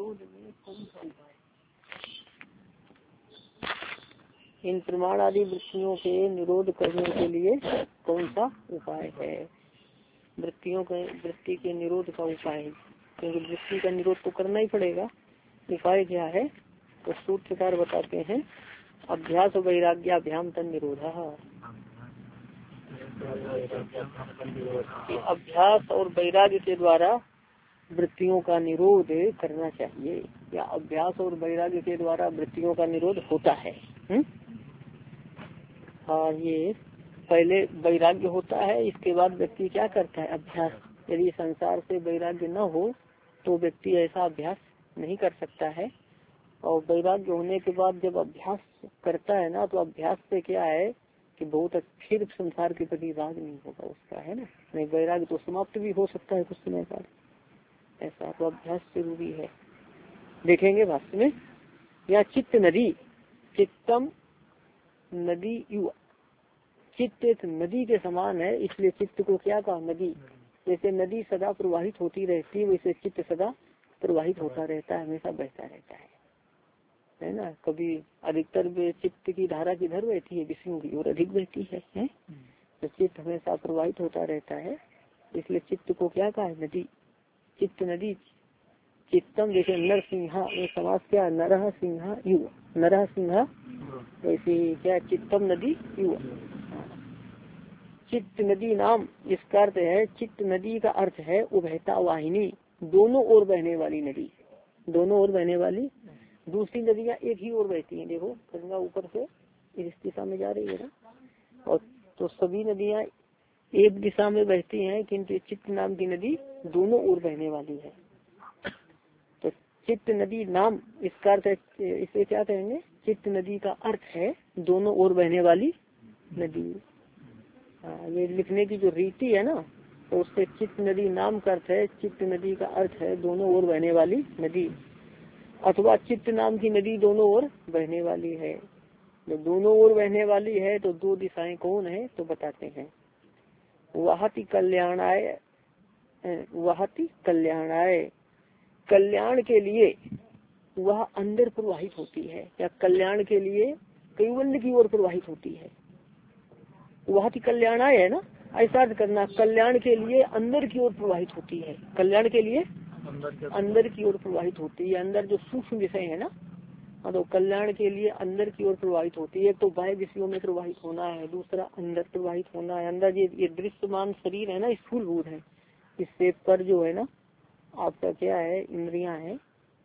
निरोध में कौन सा उपाय? इन प्रमाण आदि वृत्तियों के निरोध करने के लिए कौन सा उपाय है? वृत्ति के निरोध का उपाय, क्योंकि वृत्ति का निरोध तो करना ही पड़ेगा। उपाय क्या है? तो सूत्रकार बताते हैं, अभ्यास वैराग्याभ्याम तन निरोध। अभ्यास और वैराग्य के द्वारा वृत्तियों का निरोध करना चाहिए, या अभ्यास और वैराग्य के द्वारा वृत्तियों का निरोध होता है। हाँ, ये पहले वैराग्य होता है, इसके बाद व्यक्ति क्या करता है? अभ्यास। यदि संसार से वैराग्य न हो तो व्यक्ति ऐसा अभ्यास नहीं कर सकता है। और वैराग्य होने के बाद जब अभ्यास करता है ना, तो अभ्यास से क्या है कि बहुत फिर संसार के प्रति राग नहीं होगा उसका, है ना। नहीं, वैराग्य तो समाप्त भी हो सकता है कुछ समय बाद, ऐसा तो अभ्यास जरूरी है। देखेंगे भाष्य में, या चित्त नदी, चित्तम नदी युवा, चित्त एक नदी के समान है, इसलिए चित्त को क्या कहा? नदी। जैसे नदी सदा प्रवाहित होती रहती है, वैसे चित्त सदा प्रवाहित होता रहता है, हमेशा बहता रहता है ना। कभी अधिकतर चित्त की धारा किधर बहती है? विषयों की ओर अधिक बहती है? तो चित्त हमेशा प्रवाहित होता रहता है, इसलिए चित्त को क्या कहा है? नदी। चित्त नदी, चित्तम जैसे नरसिंहा, ये समास क्या? नरह सिंहा युवा, नरह सिंहा, वैसे क्या? चित्तम नदी युवा। चित्त नदी नाम, इसका अर्थ है, चित्त नदी का अर्थ है उभयता वाहिनी, दोनों ओर बहने वाली नदी। दोनों ओर बहने वाली। दूसरी नदियां एक ही ओर बहती हैं, देखो गंगा ऊपर से इस दिशा में जा रही है ना, और तो सभी नदियां एक दिशा में बहती हैं, किंतु चित्त नाम की नदी दोनों ओर बहने वाली है। तो चित्त नदी नाम, इसका अर्थ है, इसे क्या कहेंगे? चित्त नदी का अर्थ है दोनों ओर बहने वाली नदी। ये लिखने की जो रीति है ना, तो उससे चित्त नदी नाम का अर्थ है, चित्त नदी का अर्थ है दोनों ओर बहने वाली नदी, अथवा चित्त नाम की नदी दोनों ओर बहने वाली है। जो दोनों ओर बहने वाली है तो दो दिशाएं कौन है? तो बताते हैं, वहति कल्याणाय, वहति कल्याणाय, कल्याण के लिए वह अंदर प्रवाहित होती है, या कल्याण के लिए कैवल्य की ओर प्रवाहित होती है। वहति कल्याणाय है ना, ऐसा करना, कल्याण के लिए अंदर की ओर प्रवाहित होती है, कल्याण के लिए अंदर की ओर प्रवाहित होती है। अंदर जो सूक्ष्म विषय है ना, तो कल्याण के लिए अंदर की ओर प्रवाहित होती है। तो बाह्य विषयों में प्रवाहित होना है, दूसरा अंदर प्रवाहित होना है। अंदर ये दृश्यमान शरीर है ना, स्थूलभूत है, इससे पर जो है ना आपका क्या है? इंद्रियां है,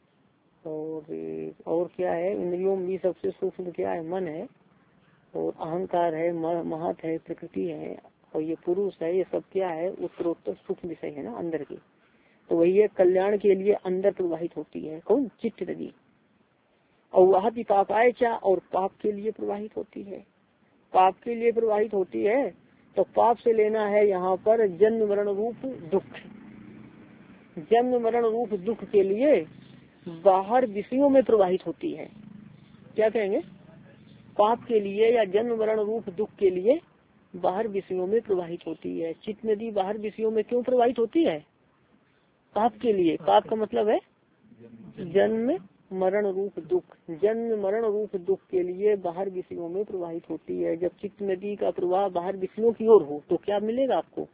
और क्या है? इंद्रियों में भी सबसे सूक्ष्म क्या है? मन है, और अहंकार है, महत है, प्रकृति है, और ये पुरुष है। ये सब क्या है? उत्तरोत्तर सूक्ष्म विषय है ना अंदर की। तो वही है, कल्याण के लिए अंदर प्रवाहित होती है। कौन? चित्त नदी। और वह भी पापायचा, और पाप के लिए प्रवाहित होती है। पाप के लिए प्रवाहित होती है, तो पाप से लेना है यहाँ पर जन्म मरण रूप दुख। जन्म मरण रूप दुख के लिए बाहर विषयों में प्रवाहित होती है। क्या कहेंगे? पाप के लिए या जन्म मरण रूप दुख के लिए बाहर विषयों में प्रवाहित होती है। चित्त नदी बाहर विषयों में क्यों प्रवाहित होती है? पाप के लिए। पाप का मतलब है जन्म मरण रूप दुख। जन्म मरण रूप दुख के लिए बाहर विषयों में प्रवाहित होती है। जब चित्त नदी का प्रवाह बाहर विषयों की ओर हो तो क्या मिलेगा आपको?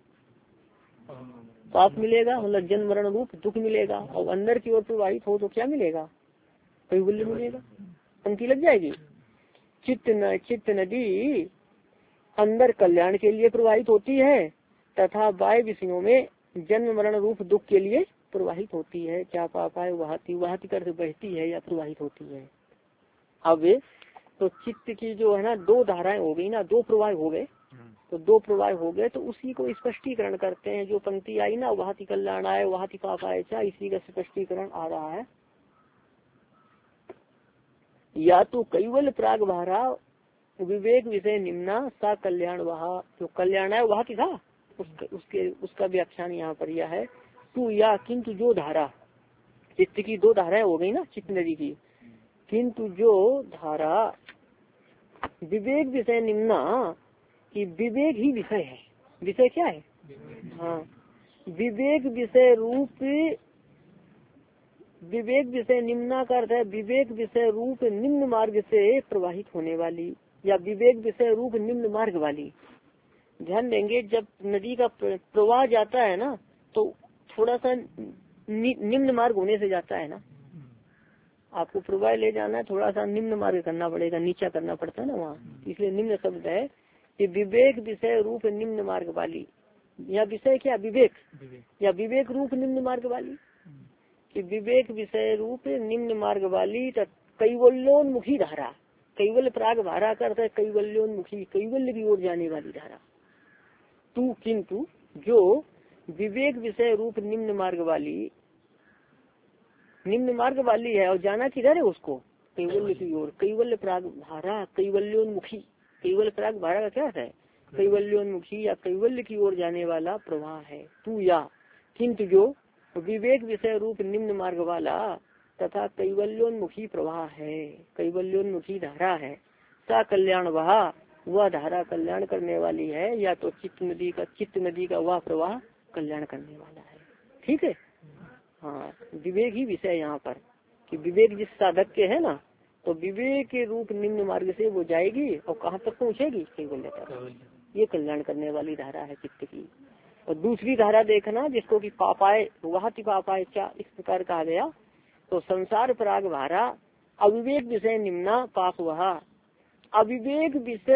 पाप मिलेगा, मतलब जन्म मरण रूप दुख मिलेगा। और अंदर की ओर प्रवाहित हो तो क्या मिलेगा? कैवल्य मिलेगा। पंक्ति लग जाएगी। चित्त नदी अंदर कल्याण के लिए प्रवाहित होती है, तथा बाह्य विषयों में जन्म मरण रूप दुख के लिए प्रवाहित होती है। क्या पाप है? वहाती कर बहती है या प्रवाहित होती है। अब तो चित्त की जो है ना दो धाराएं हो गई ना, दो प्रवाह हो गए। तो दो प्रवाह हो गए, तो उसी को स्पष्टीकरण करते हैं। जो पंक्ति आई ना, वहाती कल्याण आए वहाती पाप आए, इसी का स्पष्टीकरण आ रहा है। या तो कैवल प्राग भारा विवेक विषय निम्ना सा कल्याण वहा, जो कल्याण है वह था उसका व्याख्यान यहाँ पर यह है। तू या किंतु जो धारा, चित्त की दो धाराएं हो गई ना चित्त नदी की, किंतु जो धारा विवेक विषय निम्ना, कि विवेक ही विषय है। विषय क्या है? हाँ, विवेक विषय रूप विवेक विषय निम्ना का अर्थ है विवेक विषय रूप निम्न मार्ग से प्रवाहित होने वाली, या विवेक विषय रूप निम्न मार्ग वाली। ध्यान देंगे, जब नदी का प्रवाह जाता है ना तो थोड़ा सा निम्न मार्ग होने से जाता है ना। आपको प्रवाह ले जाना है, थोड़ा सा निम्न मार्ग करना पड़ेगा, नीचा करना पड़ता है ना वहाँ, इसलिए निम्न शब्द है कि विवेक विषय रूप निम्न मार्ग वाली। या विषय क्या, विवेक, या विवेक रूप निम्न मार्ग वाली, कि विवेक विषय रूप निम्न मार्ग वाली कैवल्योन्मुखी धारा। कैवल्य प्राग धारा करता है कैवल्योन्मुखी, कैवल्य की ओर जाने वाली धारा। तू किंतु जो विवेक विषय रूप निम्न मार्ग वाली है, और जाना किधर है उसको, कैवल्य की ओर। कैवल्य प्राग धारा कैवल्योन्मुखी, कैवल्य प्राग धारा का क्या है, कैवल्योन्मुखी या कैवल्य की ओर जाने वाला प्रवाह है। तू या किंतु जो विवेक विषय रूप निम्न मार्ग वाला तथा कैवल्योन्मुखी प्रवाह है, कैवल्योन्मुखी धारा है। सा कल्याण वह धारा कल्याण करने वाली है, या तो चित्त नदी का वह प्रवाह कल्याण करने वाला है। ठीक है, हाँ, विवेक ही विषय यहाँ पर, कि विवेक जिस साधक के है ना, तो विवेक के रूप निम्न मार्ग से वो जाएगी और कहाँ तक पहुँचेगी, कैवल्य तक। ये कल्याण करने वाली धारा है चित्त की। और दूसरी धारा देखना जिसको कि पापाय वह पापाय क्या इस प्रकार कहा गया, तो संसार प्राग भारा अविवेक विषय निम्ना पाप वह। अविवेक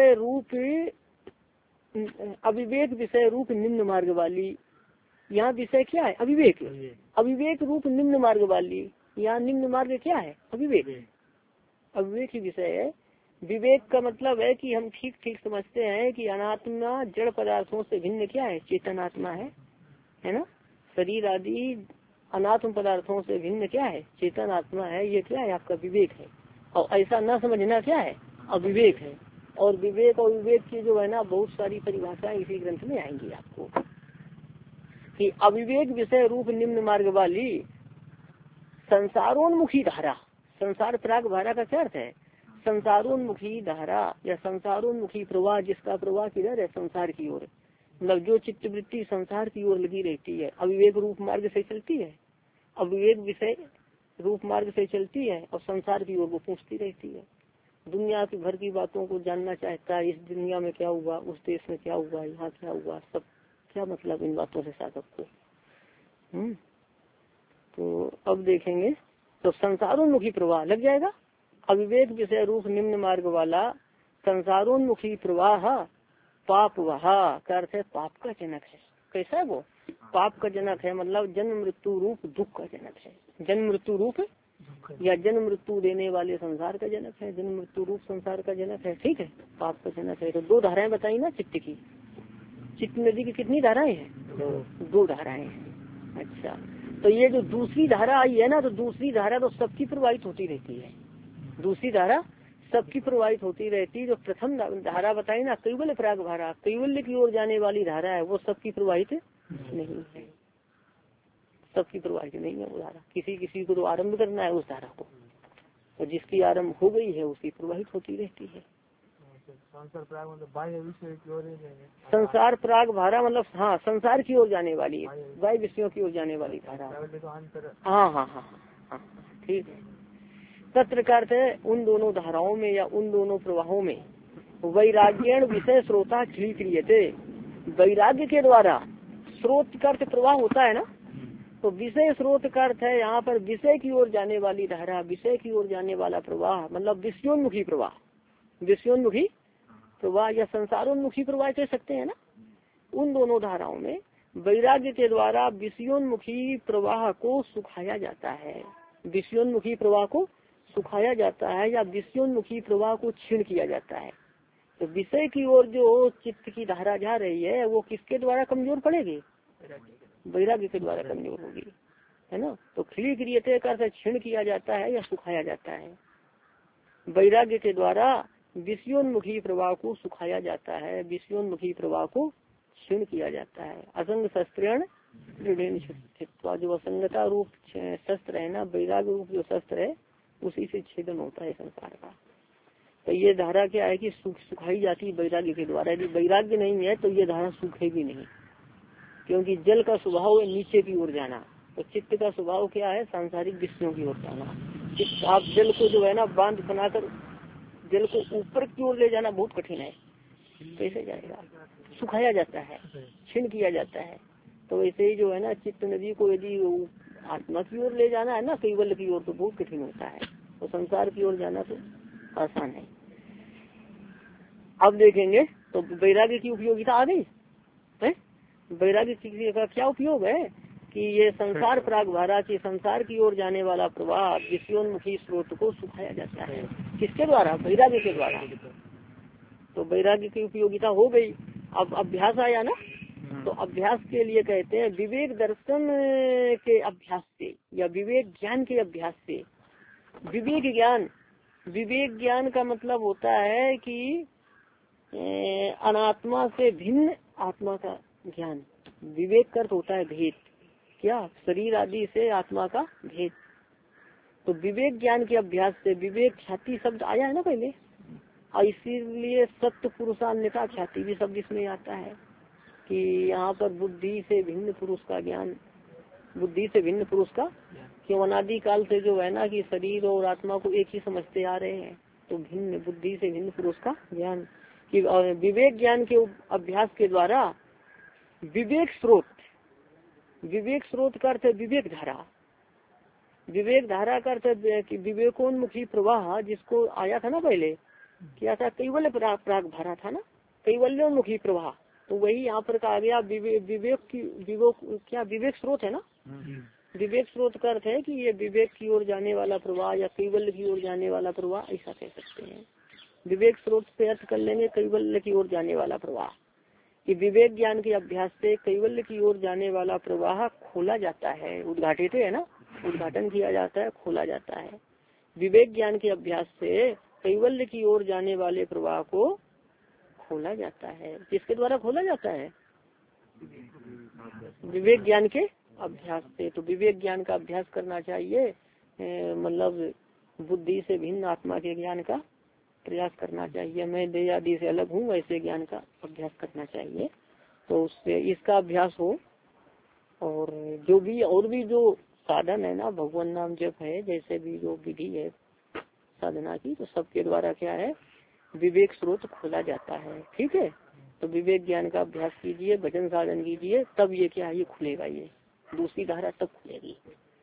विषय रूप निम्न मार्ग वाली, यहाँ विषय क्या है, अविवेक, अविवेक रूप निम्न मार्ग वाली। यहाँ निम्न मार्ग क्या है, अविवेक, अविवेक ही विषय है। विवेक का मतलब है कि हम ठीक ठीक समझते हैं कि अनात्मा जड़ पदार्थों से भिन्न क्या है, चेतन आत्मा है ना। शरीर आदि अनात्म पदार्थों से भिन्न क्या है, चेतन आत्मा है। ये क्या है, आपका विवेक है। और ऐसा न समझना क्या है, अविवेक है। और विवेक और विवेक की जो है ना बहुत सारी परिभाषाएं इसी ग्रंथ में आएंगी आपको, कि अविवेक विषय रूप निम्न मार्ग वाली संसारोन्मुखी धारा। संसार प्राग धारा का क्या अर्थ है, संसारोन्मुखी धारा या संसारोन्मुखी प्रवाह, जिसका प्रवाह किधर है, संसार की ओर। मतलब जो चित्तवृत्ति संसार की ओर लगी रहती है, अविवेक रूप मार्ग से चलती है, अविवेक विषय रूप मार्ग से चलती है और संसार की ओर वो पूछती रहती है। दुनिया की भर की बातों को जानना चाहता है, इस दुनिया में क्या हुआ, उस देश में क्या हुआ, यहाँ क्या हुआ, सब क्या मतलब इन बातों से साधक को। तो अब देखेंगे, तो संसारोन्मुखी प्रवाह लग जाएगा। अविवेक विषय रूप निम्न मार्ग वाला संसारोन्मुखी प्रवाह पाप वहा का अर्थ है पाप का जनक है। कैसा है वो, पाप का जनक है, मतलब जन्म मृत्यु रूप दुख का जनक है। जन्म मृत्यु रूप या जन्म मृत्यु देने वाले संसार का जनक है, जन्म मृत्यु रूप संसार का जनक है। ठीक है, पाप का जनक है। तो दो धाराएं बताई ना चित्त की, चित्त नदी की कितनी धाराएं हैं, दो धाराएं हैं। अच्छा, तो ये जो दूसरी धारा आई है ना, तो दूसरी धारा तो सबकी प्रवाहित होती रहती है, दूसरी धारा सबकी प्रवाहित होती रहती। जो प्रथम धारा बताई ना कैवल्य प्राग धारा, कैवल्य की ओर जाने वाली धारा है, वो सबकी प्रवाहित नहीं है, सबकी प्रवाहित नहीं है वो धारा। किसी किसी को तो आरंभ करना है उस धारा को, और जिसकी आरंभ हो गई है उसकी प्रवाहित होती रहती है। संसार प्राग मतलब बाह्य विषय की ओर, संसार प्राग धारा मतलब हाँ संसार की ओर जाने वाली, बाह्य विषयों की ओर जाने वाली धारा। हाँ हाँ हाँ हाँ, ठीक है। तत्र का अर्थ है उन दोनों धाराओं में या उन दोनों प्रवाहों में वैराग्यण विषय स्रोता क्रियते। वैराग्य के द्वारा स्रोत का अर्थ प्रवाह होता है ना, तो विषय स्रोत का अर्थ है यहाँ पर विषय की ओर जाने वाली धारा, विषय की ओर जाने वाला प्रवाह, मतलब विषयोन्मुखी प्रवाह, विषयोन्मुखी प्रवाह या संसारोन्मुखी प्रवाह कह सकते हैं ना। उन दोनों धाराओं में वैराग्य के द्वारा विषयोन्मुखी प्रवाह को सुखाया जाता है, विषयोन्मुखी प्रवाह को सुखाया जाता है या विषयोन्मुखी प्रवाह को क्षीण किया जाता है। तो विषय की ओर जो चित्त की धारा जा रही है वो किसके द्वारा कमजोर पड़ेगी, वैराग्य के द्वारा कमजोर होगी, है ना। तो खिली क्रियते का अर्थ क्षीण किया जाता है या सुखाया जाता है। वैराग्य के द्वारा विषयोन्मुखी प्रवाह को सुखाया जाता है, विषयोन्मुखी प्रवाह को क्षीण किया जाता है। असंग शस्त्रेण जो असंगता रूप शस्त्र है ना, वैराग्य रूप जो शस्त्र है उसी से छेदन होता है संसार का। तो ये धारा क्या है कि सुखाई जाती है वैराग्य के द्वारा। यदि वैराग्य नहीं है तो ये धारा सूखेगी नहीं, क्योंकि जल का स्वभाव है नीचे की ओर जाना, तो चित्त का स्वभाव क्या है? सांसारिक विषयों की ओर जाना। चित्त आप जल को जो है ना बांध बनाकर जल को ऊपर की ओर ले जाना बहुत कठिन है, कैसे जाएगा? सुखाया जाता है, क्षीण किया जाता है। तो वैसे ही जो है ना चित्त नदी को यदि आत्मा की ओर ले जाना है ना, कैवल्य की ओर, तो बहुत कठिन होता है। तो संसार की ओर जाना तो आसान है। अब देखेंगे तो वैराग्य की उपयोगिता आ गई है। वैराग्य का क्या उपयोग है कि ये संसार प्राग भारा की संसार की ओर जाने वाला प्रवाह विषयोन्मुखी स्रोत को सुखाया जाता है। किसके द्वारा? वैराग्य के द्वारा। तो वैराग्य की उपयोगिता हो गई। अब अभ्यास आया ना, तो अभ्यास के लिए कहते हैं विवेक दर्शन के अभ्यास से या विवेक ज्ञान के अभ्यास से। विवेक ज्ञान का मतलब होता है कि अनात्मा से भिन्न आत्मा का ज्ञान। विवेक का अर्थ होता है भेद, क्या? शरीर आदि से आत्मा का भेद। तो विवेक ज्ञान के अभ्यास से, विवेक ख्याति शब्द आया है ना पहले, और इसीलिए सत्य पुरुषान्यता ख्याति भी शब्द इसमें आता है कि यहाँ पर बुद्धि से भिन्न पुरुष का ज्ञान, बुद्धि से भिन्न पुरुष का, क्यों अनादि काल से जो है ना कि शरीर और आत्मा को एक ही समझते आ रहे हैं। तो भिन्न बुद्धि से भिन्न पुरुष का ज्ञान कि विवेक ज्ञान के अभ्यास के द्वारा विवेक स्रोत का अर्थ है विवेक धारा। विवेक धारा का अर्थ है कि विवेकोन्मुखी प्रवाह, जिसको आया था ना पहले, क्या था? कैवल्य प्राग भरा था ना, कैवल्योन्मुखी प्रवाह। तो वही यहाँ पर कहा गया विवेक स्रोत है ना। विवेक स्रोत का अर्थ है कि ये विवेक की ओर जाने वाला प्रवाह या कैवल्य की ओर जाने वाला प्रवाह, ऐसा कह सकते हैं। विवेक स्रोत से अर्थ कर लेंगे कैवल्य की ओर जाने वाला प्रवाह, कि विवेक ज्ञान के अभ्यास से कैवल्य की ओर जाने वाला प्रवाह खोला जाता है। उद्घाटित है ना, उद्घाटन किया जाता है, खोला जाता है। विवेक ज्ञान के अभ्यास से कैवल्य की ओर जाने वाले प्रवाह को खोला जाता है। किसके द्वारा खोला जाता है? विवेक ज्ञान के अभ्यास से। तो विवेक ज्ञान का अभ्यास करना चाहिए, मतलब बुद्धि से भिन्न आत्मा के ज्ञान का प्रयास करना चाहिए। मैं देह आदि से अलग हूँ, ऐसे ज्ञान का अभ्यास करना चाहिए। तो उससे इसका अभ्यास हो। और जो भी और भी जो साधन है ना, भगवान नाम जप है, जैसे भी जो विधि है साधना की, तो सबके द्वारा क्या है? विवेक स्रोत खोला जाता है। ठीक है, तो विवेक ज्ञान का अभ्यास कीजिए, भजन साधन कीजिए, तब ये क्या है? ये खुलेगा, ये दूसरी धारा तब खुलेगी।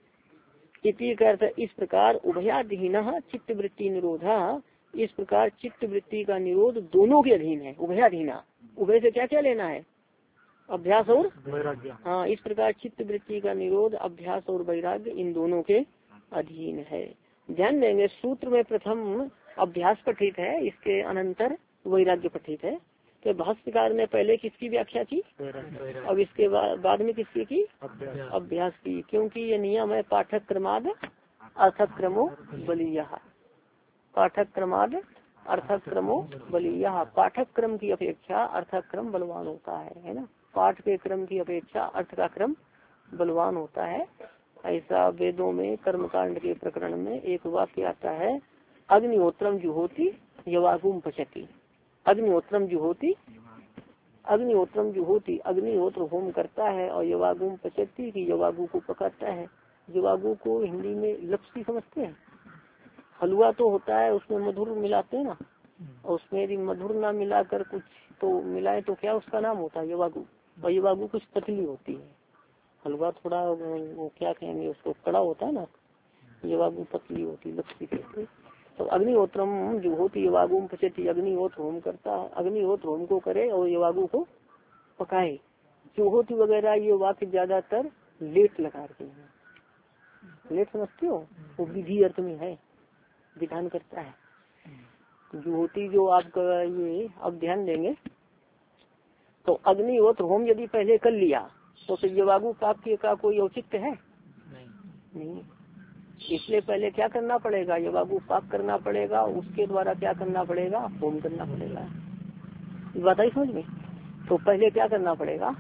इति का अर्थ इस प्रकार उभयाधीन चित्त वृत्ति निरोधा, इस प्रकार चित्त वृत्ति का निरोध दोनों के अधीन है। उभयाधीना, उभय से क्या क्या लेना है? अभ्यास और वैराग्य। हाँ, इस प्रकार चित्त वृत्ति का निरोध अभ्यास और वैराग्य इन दोनों के अधीन है। ध्यान देंगे, सूत्र में प्रथम अभ्यास पठित है, इसके अनंतर वैराग्य पठित है। तो भाष्यकार ने पहले किसकी व्याख्या की? अब इसके बाद में किसकी की? अभ्यास की। क्योंकि ये नियम है पाठक क्रमाद अर्थक क्रमो बलीय। पाठक क्रमाद अर्थक क्रमो बलीय। पाठक क्रम की अपेक्षा अर्थक क्रम बलवान होता है ना। पाठ के क्रम की अपेक्षा अर्थ का क्रम बलवान होता है। ऐसा वेदों में कर्मकांड के प्रकरण में एक वाक्य आता है, अग्निहोत्रम जुहोति यवागुम पचति। अग्निहोत्रम जुहोति, अग्निहोत्रम जुहोति, अग्निहोत्र होम करता है, और यवागुम पचति की यवागु को पकाता है। यवागु को हिंदी में लपसी समझते हैं। हलवा तो होता है, उसमें मधुर मिलाते हैं ना, और उसमें यदि मधुर ना मिलाकर कुछ तो मिलाए तो क्या उसका नाम होता है? यवागु। और यवागु कुछ पतली होती है, हलवा थोड़ा वो क्या कहेंगे उसको, कड़ा होता है ना, यवागु पतली होती, लपसी कहते। तो अग्निहोत्रम जो होती यवागुम पचती, अग्निहोत्र होम करता, अग्निहोत्र होम को करे और यवागु को पकाए। जो होती वगैरह ये वाक्य ज्यादातर लेट लगा के हैं। लेट समझते हो? वो विधि अर्थ में है, विधान करता है। जो होती जो आपका ये, अब ध्यान देंगे तो अग्निहोत्र होम यदि पहले कर लिया तो फिर यवागु पाप का कोई औचित्य है? नहीं। इसलिए पहले क्या करना पड़ेगा? यवागु पाप करना पड़ेगा, उसके द्वारा क्या करना पड़ेगा? होम करना पड़ेगा। बात आई समझ में? तो पहले क्या करना पड़ेगा?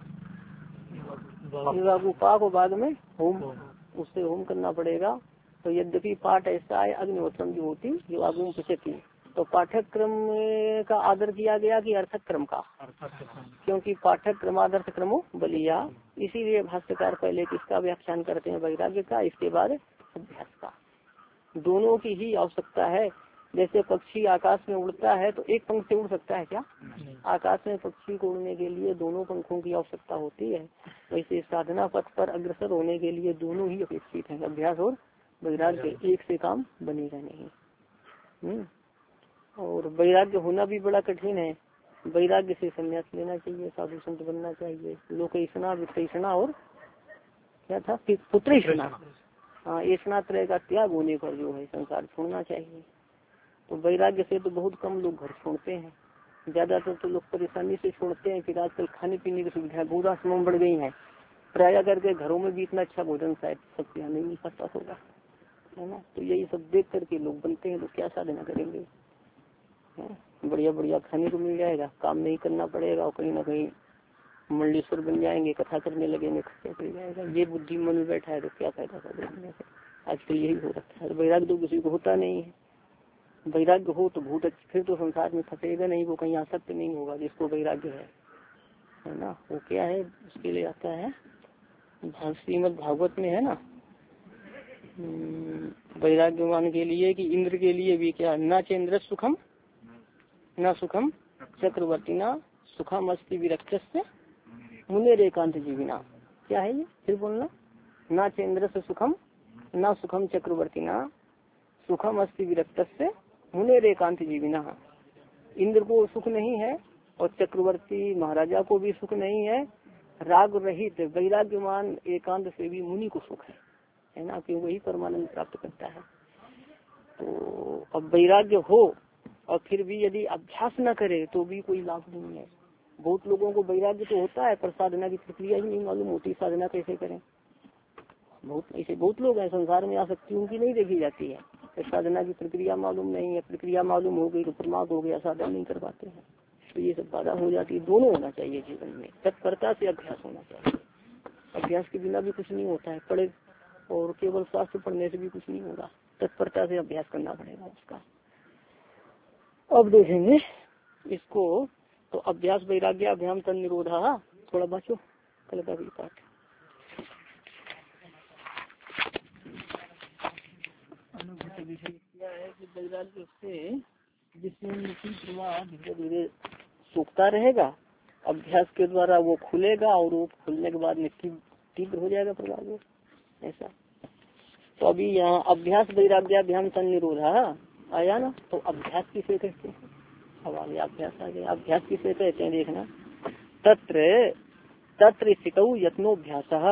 यवागु पाप और बाद में होम, उससे होम करना पड़ेगा। तो यद्यपि पाठ ऐसा है अग्निहोत्रम जो होती यवागु पचती, तो पाठ्यक्रम का आदर किया गया कि अर्थक्रम का, क्योंकि पाठ्यक्रम आदर्श क्रमो बलिया, इसीलिए भाष्यकार पहले किसका व्याख्यान करते हैं, वैराग्य का, इसके बाद अभ्यास का। दोनों की ही आवश्यकता है। जैसे पक्षी आकाश में उड़ता है तो एक पंख से उड़ सकता है क्या? आकाश में पक्षी को उड़ने के लिए दोनों पंखों की आवश्यकता होती है। वैसे साधना पथ पर अग्रसर होने के लिए दोनों ही अपेक्षित है, अभ्यास और वैराग्य। एक से काम बनेगा नहीं। और वैराग्य होना भी बड़ा कठिन है। वैराग्य से संन्यास लेना चाहिए, साधु संत बनना चाहिए। लोकेशना वित्तेषणा और क्या था, पुत्रेषणा, हाँ, ऐसा त्रय का त्याग होने पर जो है संसार छोड़ना चाहिए। तो वैराग्य से तो बहुत कम लोग घर छोड़ते हैं, ज्यादातर तो लोग परेशानी से छोड़ते हैं। फिर आजकल खाने पीने की सुविधा बहुत आसमान बढ़ गई है, प्राय करके घरों में भी इतना अच्छा भोजन शायद सबके यहाँ नहीं मिल पाता होगा, है ना। तो यही सब देख करके लोग बनते हैं, तो क्या साधना करेंगे। बढ़िया बढ़िया खाने को मिल जाएगा, काम नहीं करना पड़ेगा, और कहीं ना कहीं मंडलेश्वर बन जाएंगे, कथा करने लगेंगे, खर्चा पड़ जाएगा। ये बुद्धि मन में बैठा है तो क्या फायदा साधना से। आजकल यही हो रखा है। वैराग्य तो किसी को होता नहीं है। वैराग्य हो तो बहुत अच्छी, फिर तो संसार में फंसेगा नहीं, वो कहीं आसक्त नहीं होगा जिसको वैराग्य है ना। वो क्या है, उसके लिए आता है श्रीमद् भागवत में है ना, वैराग्यवान के लिए कि इंद्र के लिए भी क्या, न चेन्द्र सुखम न सुखम चक्रवर्ती न सुखम अस्ति विरक्त मुनेर एकांत जीविना। क्या है ये, फिर बोलना, न चेन्द्र से सुखम न सुखम चक्रवर्ती न सुखम अस्ति विरक्त मुनेर एकांत जीविना। इंद्र को सुख नहीं है और चक्रवर्ती महाराजा को भी सुख नहीं है, राग रहित वैराग्यमान एकांत से भी मुनि को सुख है ना, क्योंकि वही परमानंद प्राप्त करता है। तो अब वैराग्य हो और फिर भी यदि अभ्यास न करे तो भी कोई लाभ नहीं है। बहुत लोगों को वैराग्य तो होता है पर साधना की प्रक्रिया ही नहीं मालूम होती, साधना कैसे करें। बहुत लोग हैं संसार में, आसक्ति उनकी नहीं देखी जाती है, साधना की प्रक्रिया मालूम नहीं है। प्रक्रिया मालूम हो गई तो प्रमाद हो गया, साधना नहीं कर पाते हैं, तो ये सब बाधा हो जाती है। दोनों होना चाहिए जीवन में, तत्परता से अभ्यास होना चाहिए। अभ्यास के बिना भी कुछ नहीं होता है, पढ़े और केवल शास्त्र पढ़ने से भी कुछ नहीं होगा, तत्परता से अभ्यास करना पड़ेगा उसका। अब देखेंगे इसको, तो अभ्यास वैराग्य अभ्याम तन निरोधा, थोड़ा बचो कल का भी पाठ। क्या है कि वैराग्य से जिसमें धीरे धीरे सूखता रहेगा, अभ्यास के द्वारा वो खुलेगा और वो खुलने के बाद तीव्र हो जाएगा प्रभाव ऐसा। तो अभी यहाँ अभ्यास वैराग्याभ्याम तन निरोधा आया ना, तो अभ्यास किसे कहते हैं, अब आगे अभ्यास आ गया। अभ्यास किसे कहते हैं देखना, तत्र तत्र स्थितौ यत्नोभ्यासः,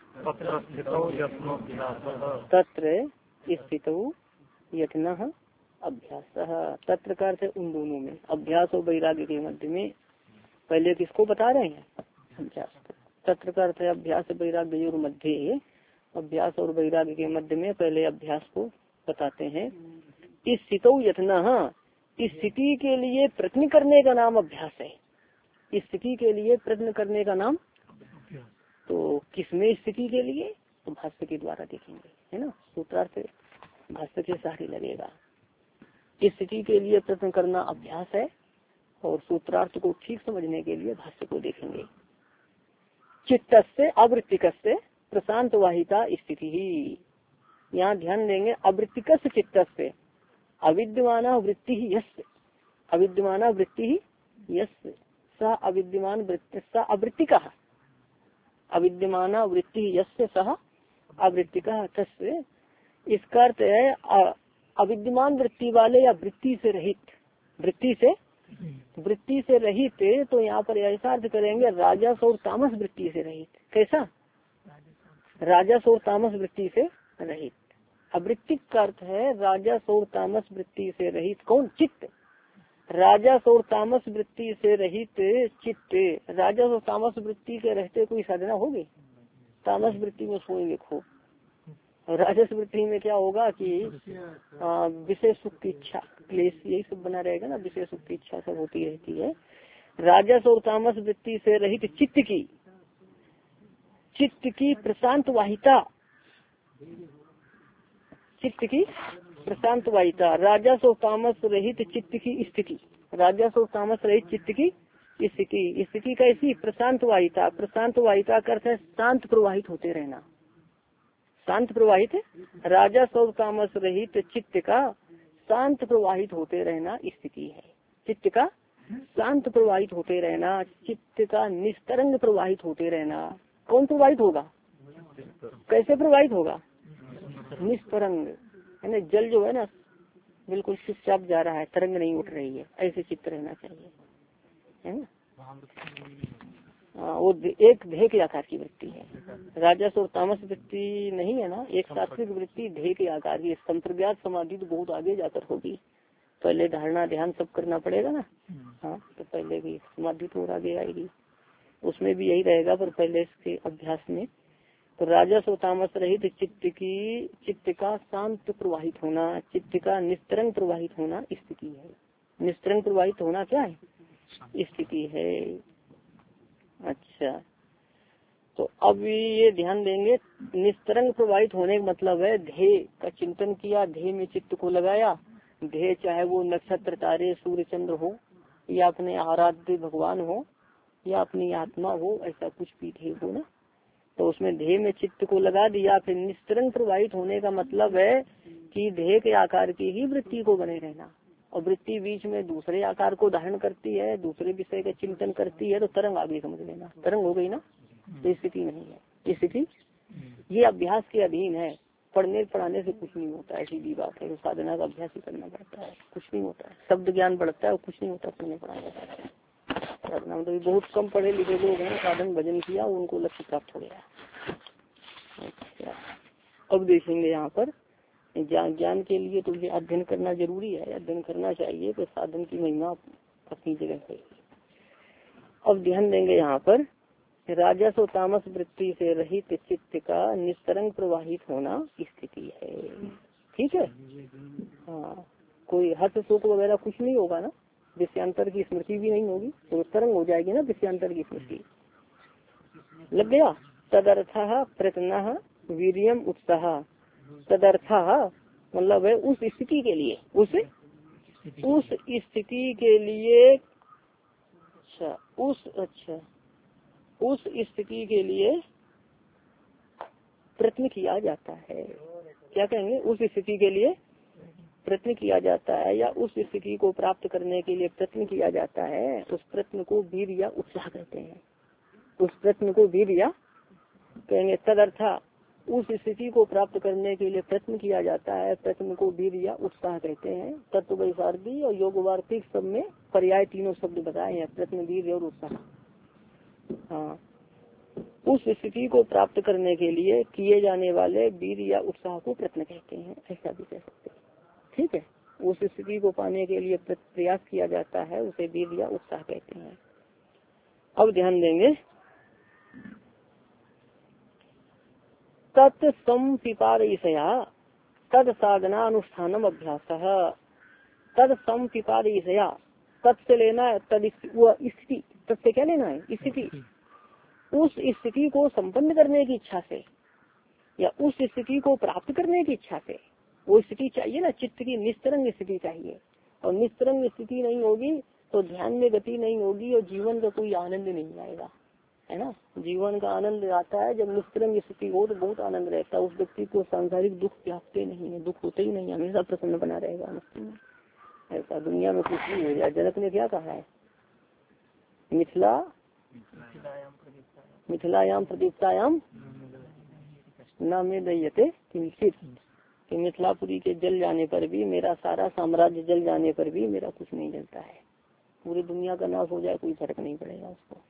तत्र स्थितौ यत्नः अभ्यासः। तत्र का अर्थ है उन दोनों में, अभ्यास और वैराग्य के मध्य में। पहले किसको बता रहे हैं, अभ्यास। तत्र का अर्थ है अभ्यास वैराग्य योग मध्य, अभ्यास और वैराग्य के मध्य में पहले अभ्यास को बताते हैं। इस स्थितौ यत्नः, इस स्थिति के लिए प्रयत्न करने का नाम अभ्यास है। इस स्थिति के लिए प्रयत्न करने का नाम, तो किसमें स्थिति के लिए, तो भाष्य के द्वारा देखेंगे, है ना। सूत्रार्थ भाष्य के साथ ही लगेगा। इस स्थिति के लिए प्रयत्न करना अभ्यास है, और सूत्रार्थ को ठीक समझने के लिए भाष्य को देखेंगे। चित्तस्य अवृत्तिकस्य प्रशांत वाहिता स्थिति ही, यहाँ ध्यान देंगे। अवृत्तिकस्य चित्तस्य, अविद्यमान वृत्ति ही यस्य, अविद्यमान वृत्ति ही यस्य, सह अविद्यमान स अवृत्तिकः, अविद्यमान वृत्ति यस्य सह अवृत्तिकः तस्य। इसका अर्थ है अविद्यमान वृत्ति वाले या वृत्ति से रहित, वृत्ति से रहित। तो यहाँ पर ऐसा अर्थ करेंगे राजस और तामस वृत्ति से रहित। कैसा, राजस और तामस वृत्ति से रहित। अवृत्तिक का अर्थ है राजस और तामस वृत्ति से रहित। कौन, चित्त। राजस और तामस वृत्ति से रहित चित्त। राजस और तामस वृत्ति के रहते कोई साधना होगी, तामस वृत्ति में सोएंगे खूब। राजस वृत्ति में क्या होगा कि विषय सुख की इच्छा, क्लेश, यही सब बना रहेगा ना, विषय सुख की इच्छा सब होती रहती है। राजस और तामस वृत्ति से रहित चित्त की प्रशांत वाहिता, चित्त की प्रशांत वायिता, राजस और तामस रहित चित्त की स्थिति, राजस और तामस रहित चित्त की स्थिति, स्थिति कैसी? प्रशांत वायिता, प्रशांत वायिता का अर्थ है शांत प्रवाहित होते रहना, शांत प्रवाहित, राजस और तामस रहित चित्त का शांत प्रवाहित होते रहना स्थिति है। चित्त का शांत प्रवाहित होते रहना, चित्त का निस्तरंग प्रवाहित होते रहना। कौन प्रवाहित होगा? कैसे प्रवाहित होगा? निस्तरंग, है ना, जल जो है ना बिल्कुल चुपचाप जा रहा है, तरंग नहीं उठ रही है, ऐसे चित्त रहना चाहिए, है ना। वो एक ध्येय के आकार की वृत्ति है, राजस और तामस वृत्ति नहीं है ना, एक सात्विक वृत्ति ध्येय के आकार की। संप्रज्ञात समाधि तो बहुत आगे जाकर होगी, पहले धारणा ध्यान सब करना पड़ेगा ना। हाँ, तो पहले भी समाधि तो और आगे आएगी, उसमें भी यही रहेगा, पर पहले इसके अभ्यास में। तो राजस और तामस रहित चित्त का शांत प्रवाहित होना, चित्त का निस्तरंग प्रवाहित होना स्थिति है। निस्तरंग प्रवाहित होना क्या है? स्थिति है। अच्छा, तो अब ये ध्यान देंगे, निस्तरंग प्रवाहित होने का मतलब है ध्येय का चिंतन किया, ध्येय में चित्त को लगाया। ध्येय चाहे वो नक्षत्र तारे सूर्य चंद्र हो, या अपने आराध्य भगवान हो, या अपनी आत्मा हो, ऐसा कुछ भी ध्येय हो ना, तो उसमें ध्येय में चित्त को लगा दिया। फिर निस्तरंग प्रवाहित होने का मतलब है कि ध्येय के आकार की ही वृत्ति को बने रहना, और वृत्ति बीच में दूसरे आकार को धारण करती है, दूसरे विषय का चिंतन करती है, तो तरंग आगे समझ लेना, तरंग हो गई ना, तो स्थिति नहीं है। स्थिति ये अभ्यास के अधीन है, पढ़ने पढ़ाने से कुछ नहीं होता, ऐसी भी बात है। तो साधना का अभ्यास ही करना पड़ता है, कुछ नहीं होता है। शब्द ज्ञान बढ़ता है और कुछ नहीं होता पढ़ने पढ़ाने का। साधना मतलब बहुत कम पढ़े लिखे लोग हैं, साधन भजन किया, उनको लक्ष्य प्राप्त हो गया। अच्छा, अब देखेंगे यहाँ पर ज्ञान के लिए तो ये अध्ययन करना जरूरी है, अध्ययन करना चाहिए, तो साधन की महिमा अपनी जगह है। अब ध्यान देंगे यहाँ पर, राजस और तामस वृत्ति से रहित चित्त का निस्तरंग प्रवाहित होना स्थिति है। ठीक है। हाँ, कोई हर्ष शोक वगैरह कुछ नहीं होगा ना, विषयांतर की स्मृति भी नहीं होगी, तो तरंग हो जाएगी ना विषयांतर की स्मृति। लग गया। तदर्थः प्रयत्नः वीर्यम उत्साह, तदर्थः मतलब है उस स्थिति के लिए, उस स्थिति के लिए, उस स्थिति के लिए प्रयत्न किया जाता है। क्या कहेंगे? उस स्थिति के लिए प्रयत्न किया जाता है, या उस स्थिति को प्राप्त करने के लिए प्रयत्न किया जाता है। उस प्रयत्न को वीर या उत्साह कहते हैं। उस प्रयत्न को वीर या कहेंगे। तदर्था उस स्थिति को प्राप्त करने के लिए प्रयत्न किया जाता है, प्रयत्न को वीर या उत्साह कहते हैं। तत्व वैसारदी और योग वार्तिक सब में पर्याय तीनों शब्द बताए हैं, प्रयत्न वीर और उत्साह। हाँ, उस स्थिति को प्राप्त करने के लिए किए जाने वाले वीर या उत्साह को प्रयत्न कहते हैं, ऐसा भी कह सकते हैं। ठीक है, उस स्थिति को पाने के लिए प्रयास किया जाता है, उसे वीर या उत्साह कहते हैं। अब ध्यान देंगे, तत्संपिपादयिषया तद साधना अनुष्ठानम अभ्यास। तत्संपिपादयिषया, तत् से लेना है तद स्थिति, तत् से क्या लेना है? स्थिति। उस स्थिति को संपन्न करने की इच्छा से, या उस स्थिति को प्राप्त करने की इच्छा से, वो स्थिति चाहिए ना, चित्त की निस्तरंग स्थिति चाहिए। और निस्तरंग स्थिति नहीं होगी तो ध्यान में गति नहीं होगी, और जीवन का कोई आनंद नहीं आएगा, है ना। जीवन का आनंद आता है जब निस्तरंग स्थिति हो, तो बहुत आनंद रहता है। उस व्यक्ति को सांसारिक दुख व्यापते नहीं है, दुख होते ही नहीं, हमेशा प्रसन्न बना रहेगा। ऐसा दुनिया में कुछ नहीं हो जाए। जनक ने क्या कहा है? मिथिलायाम प्रदीप्तायाम न में दयते किंचित, कि मिथिलापुरी के जल जाने पर भी, मेरा सारा साम्राज्य जल जाने पर भी मेरा कुछ नहीं जलता है। पूरी दुनिया का नाश हो जाए कोई फर्क नहीं पड़ेगा उसको।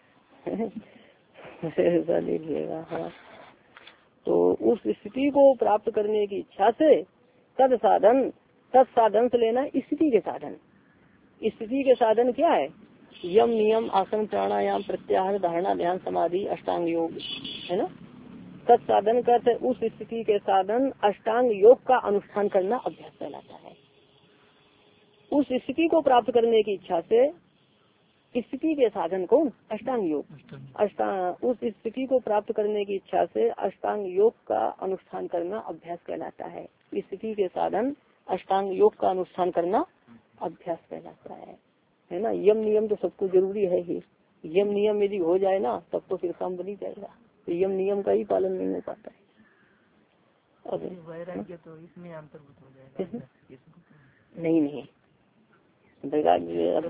ऐसा लीजिएगा। हाँ, तो उस स्थिति को प्राप्त करने की इच्छा से तद साधन से लेना स्थिति के साधन। स्थिति के साधन क्या है? यम नियम आसन प्राणायाम प्रत्याहार धारणा ध्यान समाधि अष्टांग योग, है ना। तत्साधन करते उस स्थिति के साधन अष्टांग योग का अनुष्ठान करना अभ्यास कहलाता है। उस स्थिति को प्राप्त करने की इच्छा से स्थिति के साधन कौन? अष्टांग योग। उस स्थिति को प्राप्त करने की इच्छा से अष्टांग योग का अनुष्ठान करना अभ्यास कहलाता है। स्थिति के साधन अष्टांग योग का अनुष्ठान करना अभ्यास कहलाता है ना। यम नियम तो सबको जरूरी है ही। यम नियम यदि हो जाए ना तब तो फिर काम बनी जाएगा। तो यम नियम का ही पालन नहीं हो पाता है। अब वैराग्य तो इसमें अंतर्भूत हो जाएगा। नहीं वैराग्य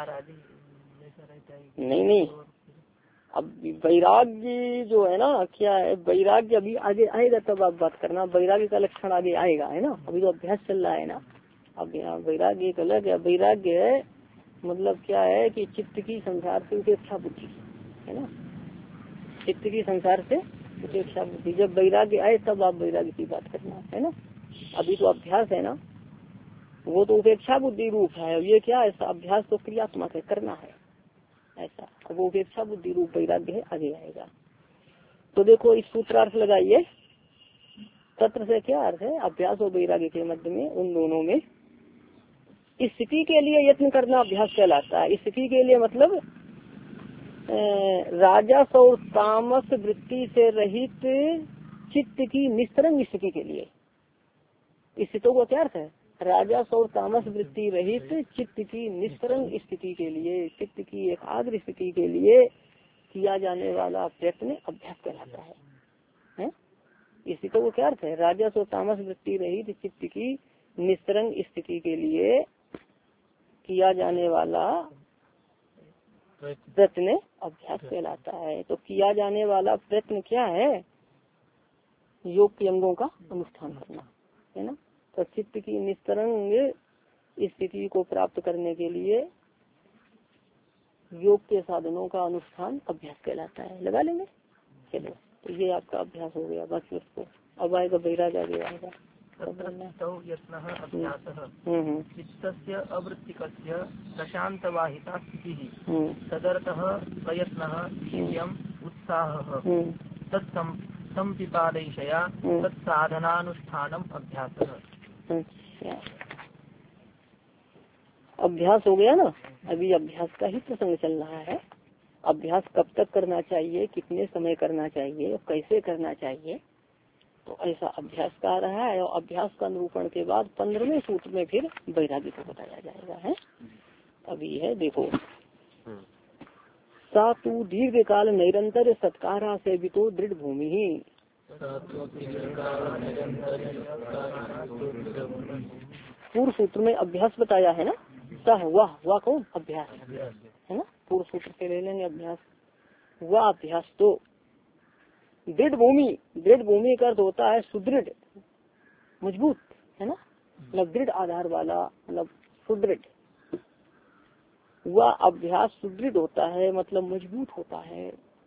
नहीं। अब वैराग्य जो है ना क्या है, वैराग्य अभी आगे आएगा तब आप बात करना। वैराग्य का लक्षण आगे आएगा है ना। अभी तो अभ्यास चल रहा है ना। अब यहाँ वैराग्य एक अलग है। वैराग्य है मतलब क्या है कि चित्त की संसार से उपेक्षा बुद्धि है ना। चित्त की संसार से उपेक्षा बुद्धि, जब वैराग्य आए तब आप वैराग्य की बात करना है ना। अभी तो अभ्यास है ना, वो तो उपेक्षा बुद्धि रूप है। ये क्या ऐसा अभ्यास तो क्रियात्मक है, करना है ऐसा। अब वो उपेक्षा बुद्धि रूप वैराग्य है, आगे आएगा। तो देखो इस सूत्रार्थ लगाइए। तत्र से क्या अर्थ है? अभ्यास और वैराग्य के मध्य में, उन दोनों में स्थिति के लिए यत्न करना अभ्यास कहलाता है। स्थिति के लिए मतलब राजस और तामस वृत्ति से रहित चित्त की निस्तरंग स्थिति के लिए। स्थितों का क्या अर्थ है? राजस और तामस वृत्ति रहित चित्त की निस्तरंग स्थिति के लिए, चित्त की एकाग्र स्थिति के लिए किया जाने वाला प्रयत्न अभ्यास कहलाता है। स्थितों को क्या अर्थ है? राजस और तामस वृत्ति रहित चित्त की निस्तरंग स्थिति के लिए किया जाने वाला प्रयत्न अभ्यास कहलाता है। तो किया जाने वाला प्रयत्न क्या है? योग के अंगों का अनुष्ठान करना है ना। तो चित्त की निस्तरंग स्थिति को प्राप्त करने के लिए योग के साधनों का अनुष्ठान अभ्यास कहलाता है। लगा लेंगे। चलो तो ये आपका अभ्यास हो गया। बस उसको अब आएगा वैराग्य आगे आएगा। चित्तस्य अवृत्तिकस्य प्रशांतवाहिता स्थितिः तदर्थः प्रयत्नः वीर्यम् उत्साहः तत्संपिपादयिषया तत्साधनानुष्ठानम् अभ्यासः। अभ्यास हो गया ना। अभी अभ्यास का ही प्रसंग चल रहा है। अभ्यास कब तक करना चाहिए, कितने समय करना चाहिए, कैसे करना चाहिए, तो ऐसा अभ्यास का रहा है। और अभ्यास का निरूपण के बाद 15वें सूत्र में फिर वैराग्य को बताया जाएगा है। अभी है देखो, सातु दीर्घ काल निरंतर सत्कारा से भी तो दृढ़ भूमि ही। पूर्व सूत्र में अभ्यास बताया है ना। सह वाह कौन? अभ्यास है ना। पूर्व सूत्र से ले लेंगे अभ्यास। वह अभ्यास तो दृढ़ भूमि। दृढ़ भूमि का अर्थ होता है सुदृढ़, मजबूत है ना। मतलब दृढ़ आधार वाला, मतलब सुदृढ़। वह अभ्यास सुदृढ़ होता है मतलब मजबूत होता है।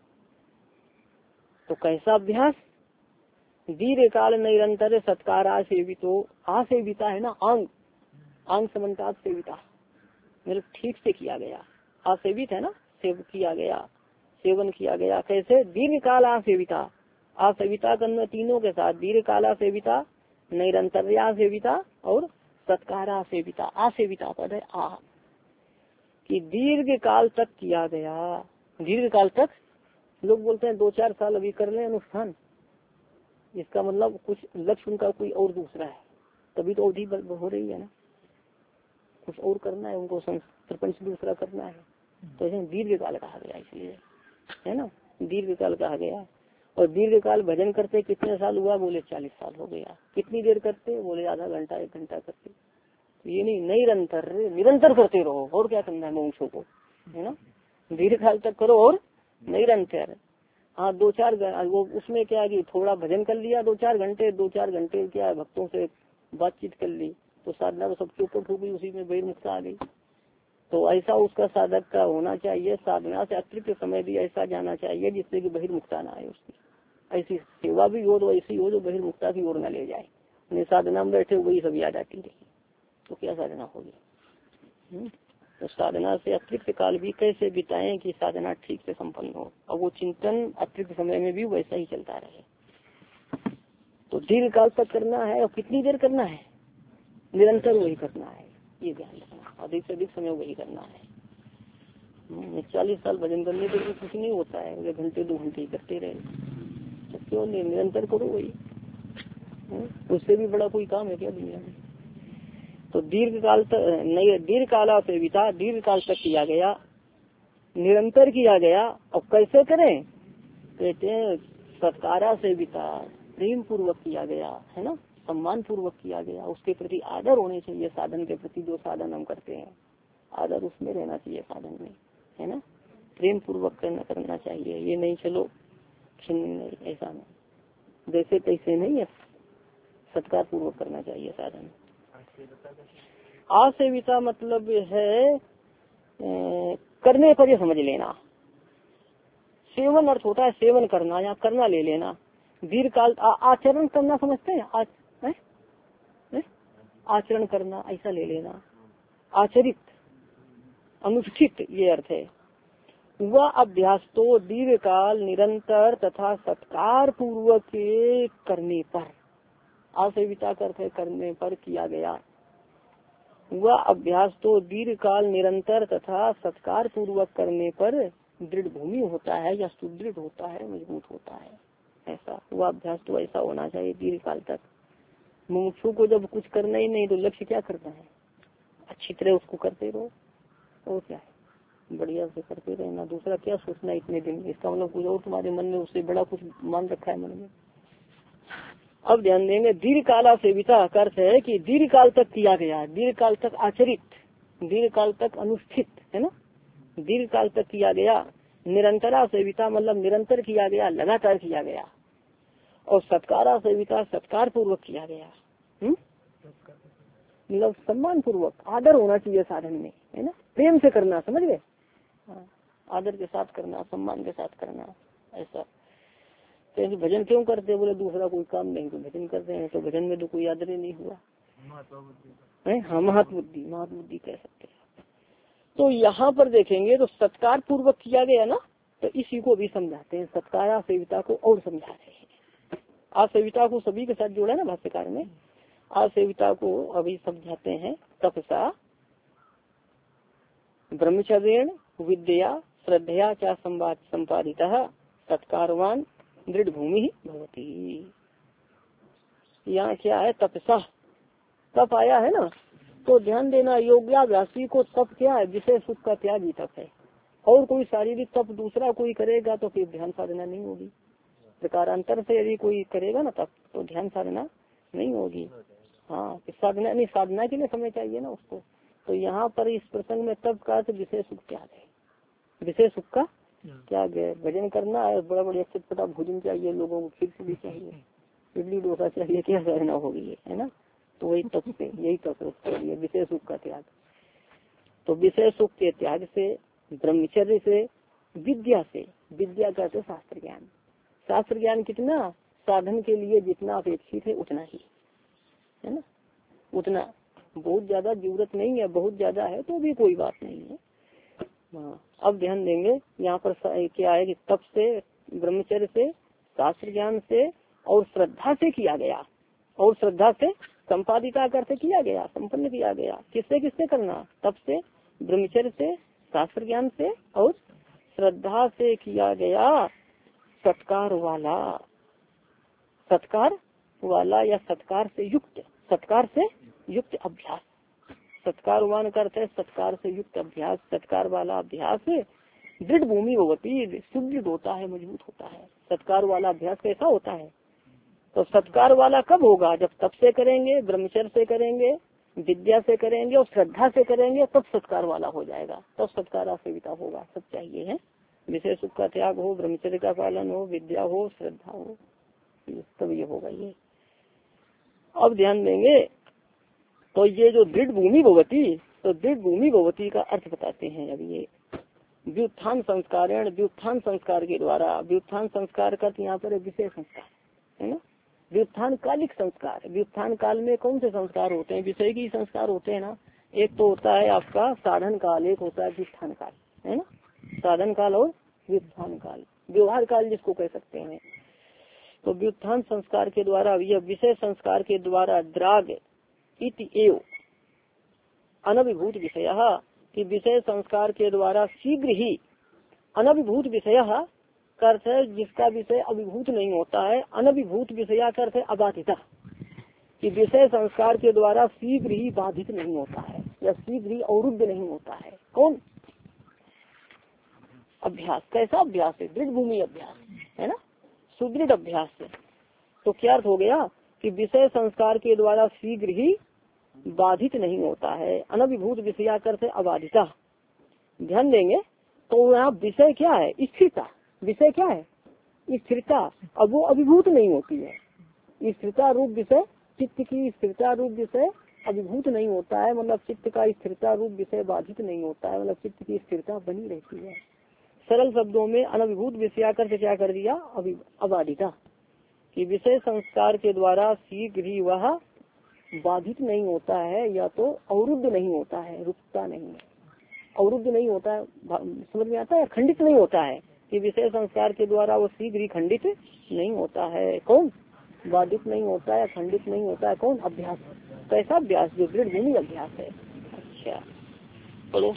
तो कैसा अभ्यास? दीर्घ काल निरंतर सत्कारा सेवितो। आसेविता है ना, आंग समन्तात सेविता, मतलब ठीक से किया गया। आसेवित है ना, सेव किया गया, सेवन किया गया। कैसे? दीर्घ काल आसेविता। आसेविता करना तीनों के साथ, दीर्घ काला सेविता, निरंतर्या सेविता और सत्कारा सेविता। आसेविता पद है आ, कि दीर्घ काल तक किया गया। दीर्घ काल तक लोग बोलते हैं 2-4 साल अभी कर ले अनुष्ठान। इसका मतलब कुछ लक्ष्य उनका कोई और दूसरा है, तभी तो अवधि हो रही है ना। कुछ और करना है उनको, प्रपंच दूसरा करना है। तो दीर्घ काल कहा गया इसलिए है ना। दीर्घ काल कहा गया। और दीर्घ काल भजन करते कितने साल हुआ? बोले 40 साल हो गया। कितनी देर करते? बोले आधा घंटा 1 घंटा करते। तो ये नहीं, निरंतर करते रहो। और क्या करना है मनुष्यों को, है ना। दीर्घ काल तक करो और निरंतर। हाँ 2-4 वो उसमें क्या है कि थोड़ा भजन कर लिया 2-4 घंटे क्या भक्तों से बातचीत कर ली, तो साधना तो सबके ऊपर हो गई, उसी में बहिर्मुखता आ गई। तो ऐसा उसका साधक का होना चाहिए। साधना से अतिरिक्त समय भी ऐसा जाना चाहिए जिससे कि बहिर्मुखता ना आए उसकी। ऐसी सेवा भी हो तो ऐसी हो जो बहिर्मुखता की ओर न ले जाए। उन्हें साधना में बैठे वही सब याद आती रही तो क्या साधना होगी। तो साधना से अतिरिक्त काल भी कैसे बिताएं कि साधना ठीक से संपन्न हो, और वो चिंतन अतिरिक्त समय में भी वैसा ही चलता रहे। तो दीर्घ काल तक करना है। और कितनी देर करना है? निरंतर वही करना है, ये ध्यान रखना। अधिक से अधिक समय वही करना है। 40 साल भजन करने पर कुछ नहीं होता है, अगर घंटे 2 घंटे करते रहे तो क्यों नहीं, निरंतर करो वही, उससे भी बड़ा कोई काम है क्या दुनिया में। तो दीर्घ काल तक नहीं, दीर्घ काला सेविता, दीर्घ काल तक किया गया, निरंतर किया गया। और कैसे करें, कहते हैं सत्कारा सेविता, प्रेम पूर्वक किया गया है ना, सम्मान पूर्वक किया गया, उसके प्रति आदर होने चाहिए, साधन के प्रति जो साधन हम करते हैं आदर उसमें रहना चाहिए साधन में, है ना, प्रेम पूर्वक करना चाहिए। ये नहीं चलो नहीं, ऐसा नहीं, जैसे तैसे नहीं है, सत्कार पूर्वक करना चाहिए साधन। आसेविता मतलब है करने पर ये समझ लेना, सेवन अर्थ होता है सेवन करना या करना ले लेना। दीर्घ काल आचरण करना समझते हैं, आचरण करना ऐसा ले लेना, आचरित अनुष्ठित ये अर्थ है। वह अभ्यास तो दीर्घ काल निरंतर तथा सत्कार पूर्वक करने पर, आसेविता करते करने पर किया गया। वह अभ्यास तो दीर्घ काल निरंतर तथा सत्कार पूर्वक करने पर दृढ़ भूमि होता है या सुदृढ़ होता है, मजबूत होता है। ऐसा वह अभ्यास तो ऐसा होना चाहिए दीर्घ काल तक। मुमुक्षु को जब कुछ करना ही नहीं तो लक्ष्य क्या करना है, अच्छी तरह उसको करते रहो, और क्या है बढ़िया से करते रहना, दूसरा क्या सोचना इतने दिन, इसका मतलब कुछ और तुम्हारे मन में उससे बड़ा कुछ मान रखा है मन में। अब ध्यान देंगे, दीर्घ काला सेविता का अर्थ है कि दीर्घ काल तक किया गया, दीर्घ काल तक आचरित, दीर्घ काल तक अनुष्ठित, है ना, दीर्घ काल तक किया गया। निरंतरा सेविता मतलब निरंतर किया गया, लगातार किया गया। और सत्कारा सेविता सत्कार पूर्वक किया गया, मतलब सम्मान पूर्वक, आदर होना चाहिए साधन में, है ना, प्रेम से करना, समझ गए, आदर के साथ करना, सम्मान के साथ करना। ऐसा तो भजन क्यों करते हैं, बोले दूसरा कोई काम नहीं तो भजन करते हैं, तो भजन में तो कोई आदर ही नहीं हुआ है। हाँ, महात्बुद्धि कह सकते हैं। तो यहाँ पर देखेंगे तो सत्कार पूर्वक किया गया ना, तो इसी को भी समझाते हैं, सत्कारा सेविता को और समझा रहे हैं। आसेविता को सभी के साथ जोड़ा ना भाष्यकार में, आसेविता को अभी समझाते हैं। तपसा ब्रह्मचर्येण विद्या श्रद्धया च संपादितः सत्कारवान दृढ़ भूमि भवती। यहाँ क्या है, तपसा, तप आया है ना, तो ध्यान देना योग्याभ्यासी को तप क्या है, विषय सुख का त्याग ही तप है। और कोई शारीरिक तप दूसरा कोई करेगा तो फिर ध्यान साधना नहीं होगी। प्रकारांतर से यदि कोई करेगा ना तप तो ध्यान साधना नहीं होगी। हाँ, साधना नहीं, साधना के लिए समय चाहिए ना उसको। तो यहाँ पर इस प्रसंग में तप का विषय सुख त्याग है, विषय सुख का त्याग है। भजन करना है, बड़ा बड़ा चटपटा भोजन चाहिए लोगों को, खीर भी चाहिए, इडली डोसा चाहिए, क्या साधना होगी, है ना। तो वही तप से, यही तप है, विषय सुख का त्याग। तो विषय सुख के त्याग से, ब्रह्मचर्य से, विद्या से, विद्या का तो शास्त्र ज्ञान, शास्त्र ज्ञान कितना, साधन के लिए जितना अपेक्षित है उतना ही, है ना, उतना, बहुत ज्यादा जरूरत नहीं है, बहुत ज्यादा है तो भी कोई बात नहीं है। हाँ, अब ध्यान देंगे यहाँ पर क्या है कि तप से, ब्रह्मचर्य से, शास्त्र ज्ञान से और श्रद्धा से किया गया, और श्रद्धा से संपादिता करते किया गया, संपन्न किया गया। किससे किससे करना, तप से, ब्रह्मचर्य से, शास्त्र ज्ञान से और श्रद्धा से किया गया सत्कार वाला, सत्कार वाला या सत्कार से युक्त, सत्कार से युक्त अभ्यास, सत्कारवान करते हैं सत्कार से युक्त अभ्यास, सत्कार वाला अभ्यास दृढ़ भूमि होती, सुदृढ़ होता है, मजबूत होता है। सत्कार वाला अभ्यास कैसा होता है, तो सत्कार वाला कब होगा, जब तप से करेंगे, ब्रह्मचर्य से करेंगे, विद्या से करेंगे और श्रद्धा से करेंगे, तब सत्कार वाला हो जाएगा, तब सत्कार सेविता होगा। सब चाहिए है, विषय सुख का त्याग हो, ब्रह्मचर्य का पालन हो, विद्या हो, श्रद्धा हो, तब ये होगा ये। अब ध्यान देंगे, तो ये जो दृढ़ भूमि भवती, तो दृढ़ भूमि भवती का अर्थ बताते हैं। अब ये व्युत्थान संस्कारण, व्युत्थान संस्कार के द्वारा, व्युत्थान संस्कार का यहाँ पर विषय संस्कार है ना, व्युत्थान कालिक संस्कार। व्युत्थान काल में कौन से संस्कार होते हैं, विषय की संस्कार होते हैं ना। एक तो होता है आपका साधन काल, एक होता है व्युत्थान काल, है ना, साधन काल और व्युत्थान काल, व्यवहार काल जिसको कह सकते हैं। तो व्युत्थान संस्कार के द्वारा, यह विषय संस्कार के द्वारा द्राग इति एव अनभिभूत विषय कि विषय संस्कार के द्वारा शीघ्र ही अनभिभूत विषय का अर्थ है जिसका विषय अभिभूत नहीं होता है, अनभिभूत विषया का अर्थ है अबाधिता, कि विषय संस्कार के द्वारा शीघ्र ही बाधित नहीं होता है या शीघ्र ही अवरुद्ध नहीं होता है। कौन? अभ्यास। कैसा अभ्यास है? दृढ़ भूमि अभ्यास है ना, सुदृढ़ अभ्यास से। तो क्या अर्थ हो गया कि विषय संस्कार के द्वारा शीघ्र ही बाधित नहीं होता है, अनभिभूत विषया का अर्थ है अबाधिता। ध्यान देंगे तो यहाँ विषय क्या है? स्थिरता। विषय क्या है? स्थिरता। अब वो अभिभूत नहीं होती है। स्थिरता रूप विषय, चित्त की स्थिरता रूप विषय अभिभूत नहीं होता है, मतलब चित्त का स्थिरता रूप विषय बाधित नहीं होता है, मतलब चित्त की स्थिरता बनी रहती है। सरल शब्दों में अनभिभूत विषयाकर से क्या कर दिया? अबाधिता, कि विषय संस्कार के द्वारा शीघ्र ही वह बाधित नहीं होता है या तो अवरुद्ध नहीं होता है, रुकता नहीं है, अवरुद्ध नहीं होता है। समझ में आता है? खंडित नहीं होता है, कि विषय संस्कार के द्वारा वो शीघ्र ही खंडित नहीं होता है। कौन? बाधित नहीं होता है, खंडित नहीं होता है। कौन? अभ्यास। कैसा अभ्यास? जो दृढ़ भूमि अभ्यास है। अच्छा पढ़ो।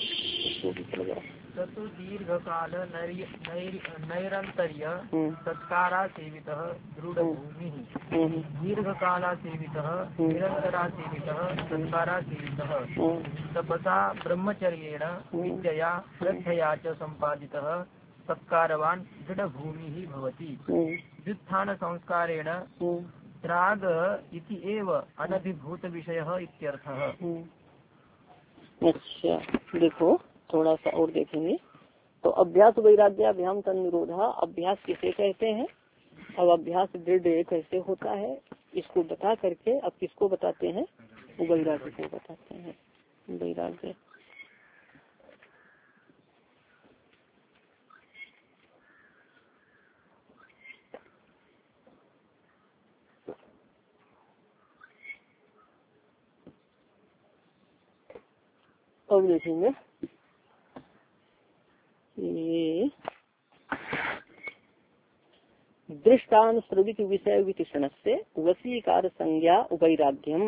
दीर्घ काल नैरंतर्य सत्कारा सेवित दृढ़ भूमि, दीर्घ काला सेवित निरंतरा सेवित सत्कारा सेवित तपसा ब्रह्मचर्येण विद्यया श्रद्धया च संपादितः सत्कारवान दृढ़ भूमि ही भवति। व्युत्थान संस्कारेण त्राग इति एव अनभिभूत विषयः इत्यर्थः। अच्छा देखो थोड़ा सा और देखेंगे तो अभ्यास वैराग्याभ्याम तन निरोधा, अभ्यास किसे कहते हैं, अब अभ्यास दृढ़ कैसे होता है, इसको बता करके अब किसको बताते हैं? वैराग्य को बताते हैं। वैराग्य अब देखेंगे दृष्टान श्रविक विषय वितिषण से वशीकार संज्ञा वैराग्यम।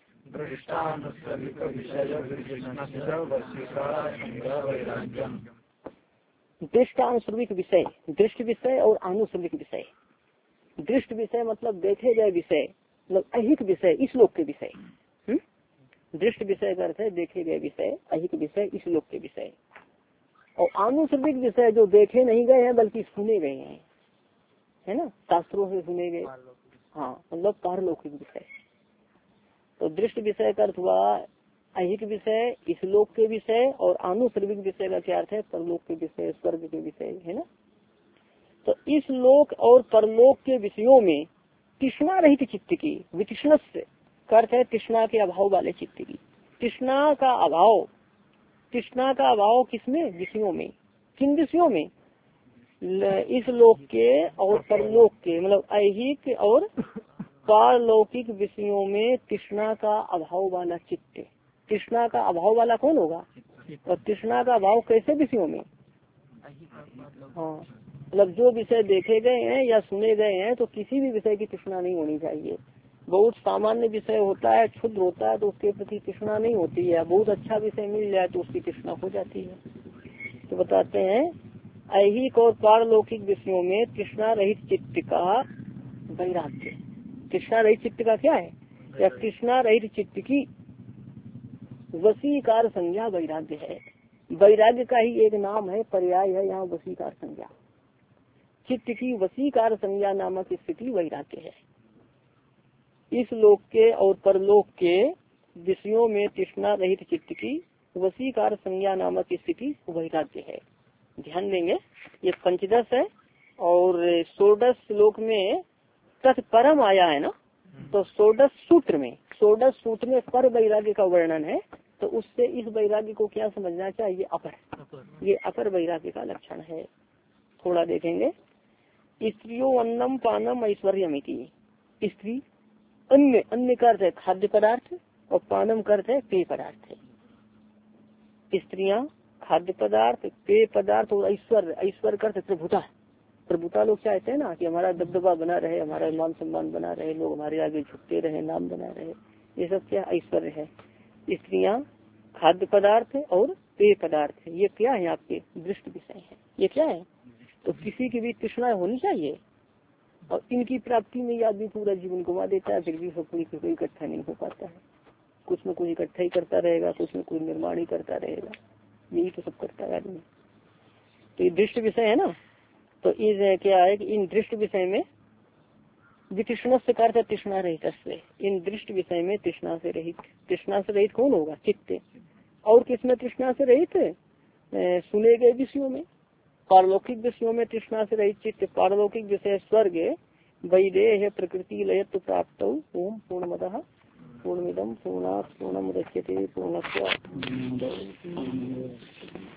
दृष्टान श्रविक विषय, दृष्ट विषय और आनुश्रविक विषय। दृष्ट विषय मतलब देखे गए विषय, मतलब ऐहिक विषय, इस लोक के विषय। दृष्ट विषय का अर्थ है देखे गए विषय, ऐहिक विषय, इस लोक के विषय। और आनुश्रविक विषय जो देखे नहीं गए हैं बल्कि सुने गए हैं, है ना, शास्त्रों से सुने गए। हाँ मतलब पारलौकिक विषय। तो दृष्ट विषय का अर्थ हुआ ऐहिक विषय, इस लोक के विषय, और आनुश्रविक विषय का क्या अर्थ है? परलोक के विषय, स्वर्ग के विषय, है ना। तो इस लोक और परलोक के विषयों में तृष्णा रहित चित्त की, वितृष्ण से अर्थ है तृष्णा के अभाव वाले चित्त की। तृष्णा का अभाव, तृष्णा का अभाव किसमें? विषयों में। किन विषयों में? इस लोक के और परलोक के, मतलब ऐहिक और पारलौकिक विषयों में तृष्णा का अभाव वाला चित्त। तृष्णा का अभाव वाला कौन होगा? और तृष्णा का अभाव कैसे विषयों में? हाँ मतलब जो विषय देखे गए हैं या सुने गए हैं तो किसी भी विषय की तृष्णा नहीं होनी चाहिए। बहुत सामान्य विषय होता है, क्षुद्र होता है, तो उसके प्रति तृष्णा नहीं होती है। बहुत अच्छा विषय मिल जाए तो उसकी तृष्णा हो जाती है। तो बताते हैं ऐहिक और पारलौकिक विषयों में तृष्णा रहित चित्त का वैराग्य। तृष्णा रहित चित्त का क्या है? या तृष्णा रहित चित्त की वशीकार संज्ञा वैराग्य है। वैराग्य का ही एक नाम है, पर्याय है यहाँ वशीकार संज्ञा। चित्त की वशीकार संज्ञा नामक स्थिति वैराग्य है। इस लोक के और परलोक के विषयों में तृष्णा रहित चित्त की वशीकार संज्ञा नामक स्थिति वैराग्य है। ध्यान देंगे ये पंचदश है और षोडश श्लोक में तत्परम आया है ना, तो षोडश सूत्र में पर वैराग्य का वर्णन है। तो उससे इस वैराग्य को क्या समझना चाहिए? अपर, ये अपर वैराग्य का लक्षण है। थोड़ा देखेंगे स्त्रियों अन्नम पानम ऐश्वर्यमिति। स्त्री अन्य, अन्य का अर्थ है खाद्य पदार्थ और पानम का अर्थ है पेय पदार्थ। स्त्रियां, खाद्य पदार्थ, पेय पदार्थ और ऐश्वर्य। ऐश्वर्य का अर्थ प्रभुता। प्रभुता लोग चाहते हैं ना कि हमारा दबदबा बना रहे, हमारा मान सम्मान बना रहे, लोग हमारे आगे झुकते रहे, नाम बना रहे। ये सब क्या ऐश्वर्य है। स्त्रियां, खाद्य पदार्थ और पेय पदार्थ है, ये क्या है आपके दृष्ट विषय है। ये क्या है, तो किसी की भी तृष्णा होनी चाहिए और इनकी प्राप्ति में आदमी पूरा जीवन गवा देता है, फिर भी सब कोई इकट्ठा नहीं हो पाता है। कुछ न कुछ इकट्ठा ही करता रहेगा, कुछ न कुछ निर्माण ही करता रहेगा, यही तो सब करता है आदमी। तो ये दृष्ट विषय है ना। तो ये क्या है कि इन दृष्ट विषय में वितृष्ण से कार्य तृष्णा रहित, इन दृष्ट विषय में तृष्णा से रहित। तृष्णा से रहित कौन होगा, चित्त। और किसमें तृष्णा से रहित, सुने गए विषयों में, पारलौकिक विषयों में तृष्णा से रहित चित्त। पारलौकिक विषय स्वर्ग वैदेह प्रकृति लयत्व प्राप्त ओम पूर्णमदः पूर्णमिदं पूर्णात् पूर्णमुदच्यते पूर्णस्य